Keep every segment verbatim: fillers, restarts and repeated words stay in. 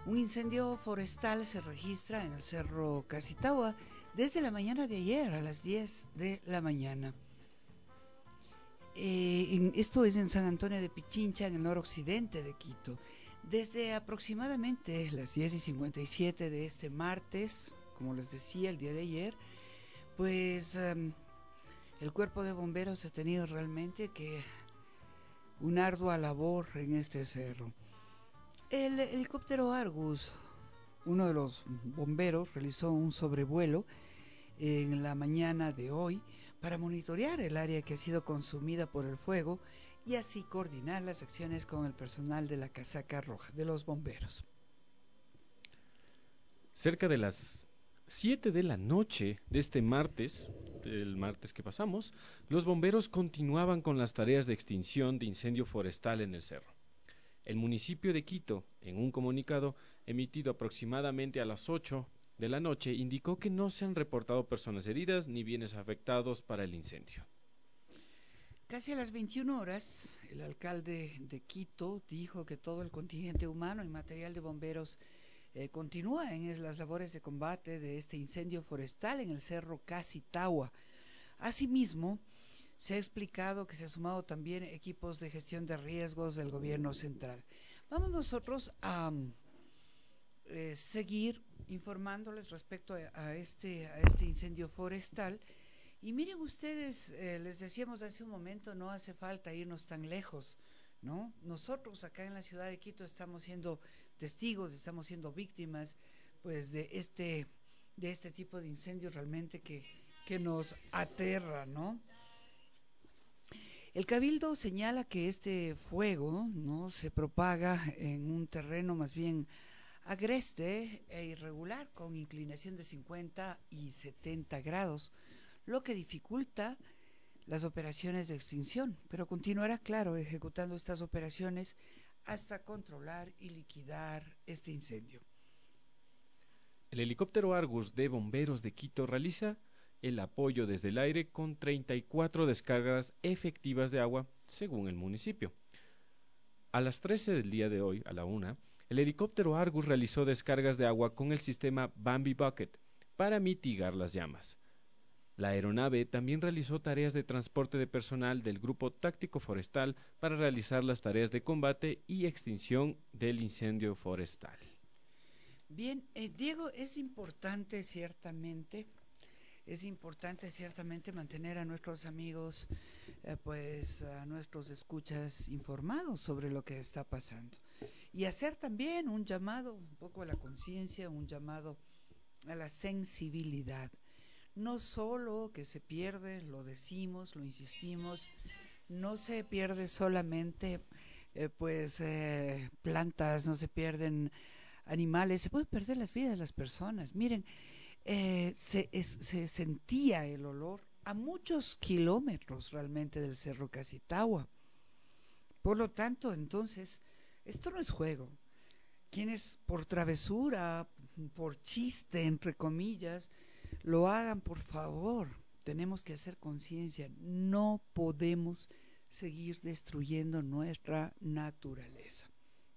Un incendio forestal se registra en el Cerro Casitagua desde la mañana de ayer a las diez de la mañana. Eh, en, esto es en San Antonio de Pichincha, en el noroccidente de Quito. Desde aproximadamente las diez y cincuenta y siete de este martes, como les decía, el día de ayer, pues um, el cuerpo de bomberos ha tenido realmente que una ardua labor en este cerro. El helicóptero Argus, uno de los bomberos, realizó un sobrevuelo en la mañana de hoy para monitorear el área que ha sido consumida por el fuego y así coordinar las acciones con el personal de la casaca roja de los bomberos. Cerca de las siete de la noche de este martes, el martes que pasamos, los bomberos continuaban con las tareas de extinción de incendio forestal en el cerro. El municipio de Quito, en un comunicado emitido aproximadamente a las ocho de la noche, indicó que no se han reportado personas heridas ni bienes afectados para el incendio. Casi a las veintiuna horas, el alcalde de Quito dijo que todo el contingente humano y material de bomberos eh, continúa en las labores de combate de este incendio forestal en el Cerro Casitagua. Asimismo, se ha explicado que se ha sumado también equipos de gestión de riesgos del gobierno central. Vamos nosotros a eh, seguir informándoles respecto a, a, este, a este incendio forestal. Y miren ustedes, eh, les decíamos hace un momento, no hace falta irnos tan lejos, ¿no? Nosotros acá en la ciudad de Quito estamos siendo testigos, estamos siendo víctimas, pues, de este, de este tipo de incendios realmente que, que nos aterra, ¿no? El Cabildo señala que este fuego, ¿no?, se propaga en un terreno más bien agreste e irregular con inclinación de cincuenta y setenta grados, lo que dificulta las operaciones de extinción, pero continuará, claro, ejecutando estas operaciones hasta controlar y liquidar este incendio. El helicóptero Argus de Bomberos de Quito realiza el apoyo desde el aire con treinta y cuatro descargas efectivas de agua, según el municipio. A las trece del día de hoy, a la una, el helicóptero Argus realizó descargas de agua con el sistema Bambi Bucket para mitigar las llamas. La aeronave también realizó tareas de transporte de personal del Grupo Táctico Forestal para realizar las tareas de combate y extinción del incendio forestal. Bien, eh, Diego, es importante ciertamente, es importante ciertamente mantener a nuestros amigos, eh, pues a nuestros escuchas informados sobre lo que está pasando y hacer también un llamado un poco a la conciencia, un llamado a la sensibilidad. No solo que se pierde, lo decimos, lo insistimos, no se pierde solamente eh, pues eh, plantas, no se pierden animales, se puede perder las vidas de las personas. Miren, eh, se, es, se sentía el olor a muchos kilómetros realmente del Cerro Casitagua. Por lo tanto, entonces, esto no es juego. Quienes por travesura, por chiste, entre comillas, lo hagan, por favor, tenemos que hacer conciencia. No podemos seguir destruyendo nuestra naturaleza.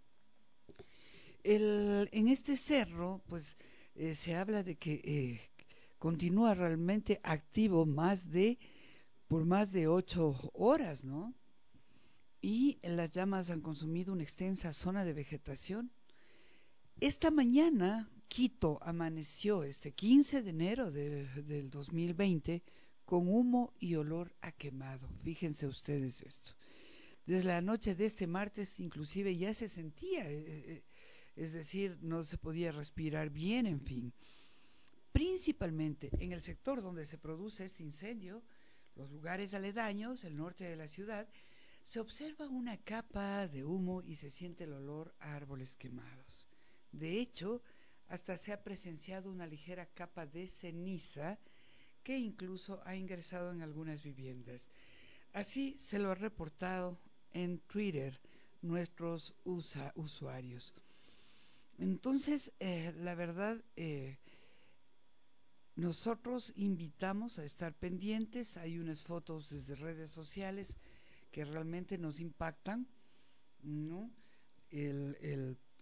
El, en este cerro, pues, eh, se habla de que eh, continúa realmente activo más de, por más de ocho horas, ¿no? Y las llamas han consumido una extensa zona de vegetación. Esta mañana, Quito amaneció, este quince de enero de, del dos mil veinte, con humo y olor a quemado. Fíjense ustedes esto. Desde la noche de este martes, inclusive ya se sentía, eh, es decir, no se podía respirar bien, en fin. Principalmente en el sector donde se produce este incendio, los lugares aledaños, el norte de la ciudad, se observa una capa de humo y se siente el olor a árboles quemados. De hecho, hasta se ha presenciado una ligera capa de ceniza que incluso ha ingresado en algunas viviendas. Así se lo ha reportado en Twitter nuestros usa, usuarios. Entonces, eh, la verdad, eh, nosotros invitamos a estar pendientes. Hay unas fotos desde redes sociales que realmente nos impactan, ¿no? El, el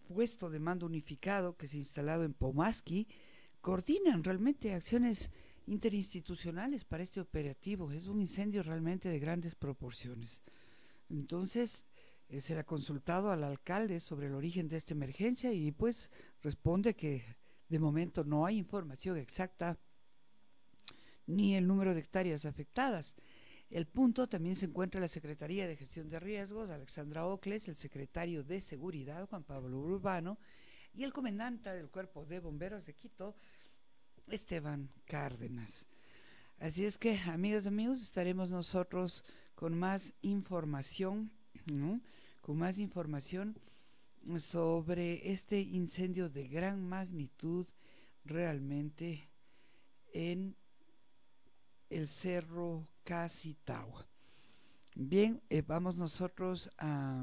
puesto de mando unificado que se ha instalado en Pomaski coordinan realmente acciones interinstitucionales para este operativo. Es un incendio realmente de grandes proporciones. Entonces, eh, se le ha consultado al alcalde sobre el origen de esta emergencia y pues responde que de momento no hay información exacta ni el número de hectáreas afectadas. El punto también se encuentra la Secretaría de Gestión de Riesgos, Alexandra Ocles, el secretario de Seguridad, Juan Pablo Urbano, y el comandante del Cuerpo de Bomberos de Quito, Esteban Cárdenas. Así es que, amigas y amigos, estaremos nosotros con más información, ¿no? Con más información sobre este incendio de gran magnitud realmente en el Cerro Casitagua. Bien, eh, vamos nosotros a,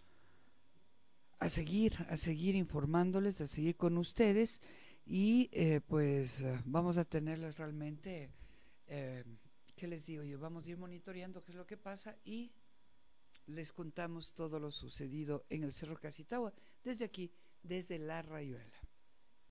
a seguir, a seguir informándoles, a seguir con ustedes y eh, pues eh, vamos a tenerles realmente, eh, ¿qué les digo yo? Vamos a ir monitoreando qué es lo que pasa y les contamos todo lo sucedido en el Cerro Casitagua desde aquí, desde La Rayuela.